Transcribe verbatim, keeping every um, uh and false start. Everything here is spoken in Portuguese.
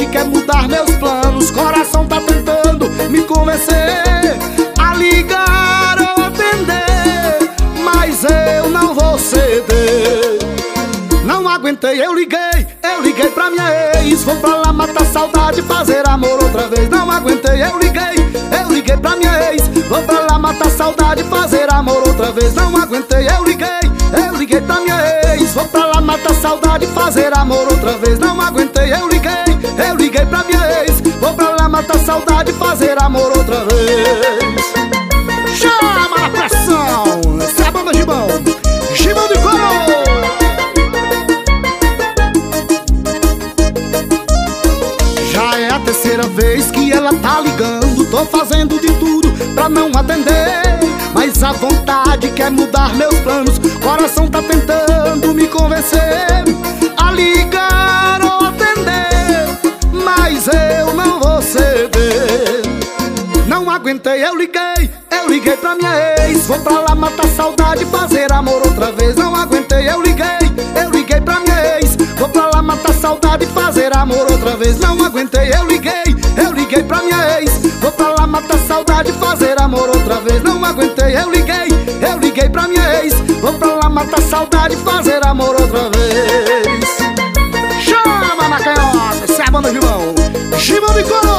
quer mudar meus planos. Coração tá tentando me convencer a ligar ou atender, mas eu não vou ceder. Não aguentei, eu liguei, eu liguei pra minha ex. Vou pra lá matar saudade, fazer amor outra vez. Não aguentei, eu liguei, eu liguei pra minha ex. Vou pra lá matar saudade, fazer amor outra vez. Não aguentei, eu liguei, eu liguei pra minha ex. Vou pra lá matar saudade, fazer amor outra vez. Não aguentei, eu liguei, eu liguei pra minha ex. Vou pra lá matar saudade, fazer amor outra vez. Chama na pressão, essa é a banda Gibão, Gibão de Coro. Já é a terceira vez que ela tá ligando. Tô fazendo de tudo pra não atender, mas a vontade quer mudar meus planos. Coração tá tentando me convencer a ligar ou atender, mas eu não vou ceder. Não aguentei, eu liguei, eu liguei pra minha ex. Vou pra lá matar saudade, fazer amor outra vez. Não aguentei, eu liguei, eu liguei pra minha ex. Vou pra lá matar saudade, fazer amor outra vez. Não aguentei, eu liguei, eu liguei pra minha ex. Vou pra lá matar saudade, fazer amor outra vez. Não aguentei, eu liguei, eu liguei pra minha ex. Vou pra lá matar saudade, fazer amor outra vez. Chama na canhota, essa é a banda Gibão, Gibão de Coro.